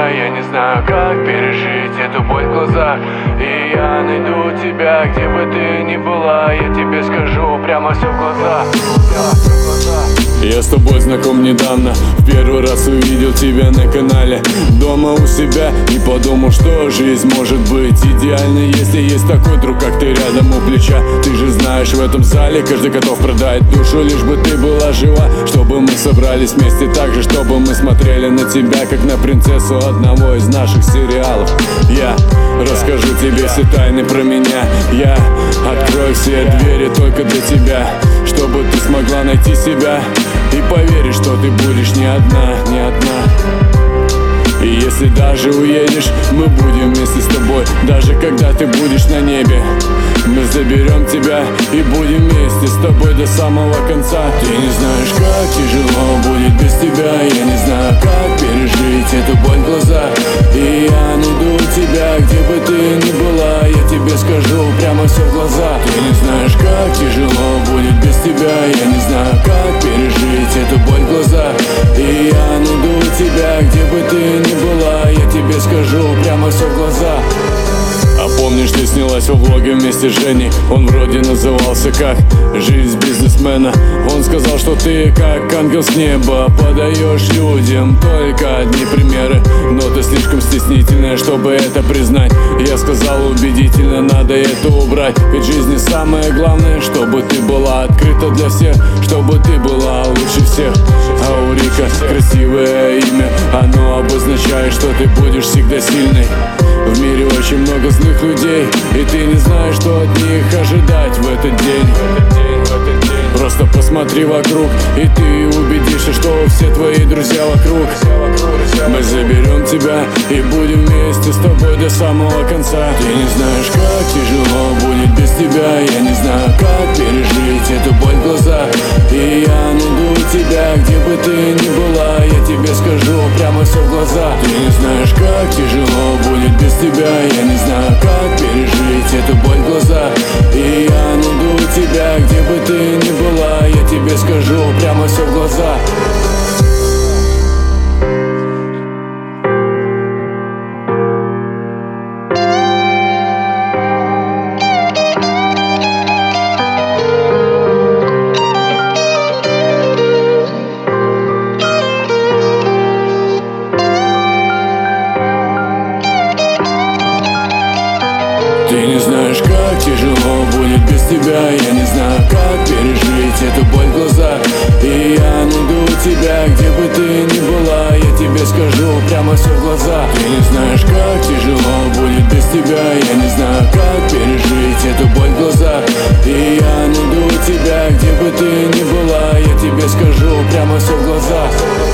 Я не знаю, как пережить эту боль в глазах. И я найду тебя, где бы ты ни была. Я тебе скажу прямо все в глаза. Я с тобой знаком недавно, в первый раз увидел тебя на канале дома у себя и подумал, что жизнь может быть идеальной, если есть такой друг, как ты рядом у плеча. Ты же знаешь, в этом зале каждый готов продать душу, лишь бы ты была жива, чтобы мы собрались вместе так же, чтобы мы смотрели на тебя, как на принцессу одного из наших сериалов. Я расскажу тебе все тайны про меня, я открою все двери только для тебя, чтобы ты смогла найти себя и поверить, что ты будешь не одна, не одна. И если даже уедешь, мы будем вместе с тобой. Даже когда ты будешь на небе, мы заберем тебя и будем вместе с тобой до самого конца. Ты не знаешь, как тяжело будет без тебя. Я не знаю, как пережить эту боль в глазах. И я найду тебя, где бы ты ни была. Я тебе скажу прямо все в глаза. Ты не знаешь, как тяжело будет без тебя. Я не знаю, как пережить эту боль в глазах. И я найду тебя, где бы ты ни была. Я тебе скажу прямо все в глаза. А помнишь, ты снялась во влоге вместе с Женей? Он вроде назывался как «Жизнь бизнесмена». Он сказал, что ты как ангел с неба, подаешь людям только одни примеры. Но ты слишком стеснительная, чтобы это признать. Я сказал убедительно, надо это убрать. Ведь в жизни самое главное, чтобы ты была открыта для всех, чтобы ты была лучше всех. Аурика, красивое имя, оно обозначает, что ты будешь всегда сильной. В мире очень много злых людей, и ты не знаешь, что от них ожидать в этот день. Просто посмотри вокруг, и ты убедишься, что все твои друзья вокруг. Мы заберем тебя и будем вместе с тобой до самого конца. Ты не знаешь, как тяжело будет без тебя. Я не знаю, как пережить эту боль в глазах. И я найду тебя, где бы ты ни была. Я тебе скажу прямо все в глаза. Ты не знаешь, как тяжело будет без тебя. Я не знаю, как пережить эту боль в глазах. И я найду тебя, где бы ты ни была. Я тебе скажу прямо все в глаза. Ты не знаешь, как тяжело будет без тебя. Я не знаю, как пережить эту боль в глазах. И я найду тебя, где бы ты ни была. Я тебе скажу прямо все в глаза. Ты не знаешь, как тяжело будет без тебя. Я не знаю, как пережить эту боль в глазах. И я найду тебя, где бы ты ни была. Я тебе скажу прямо все в глаза.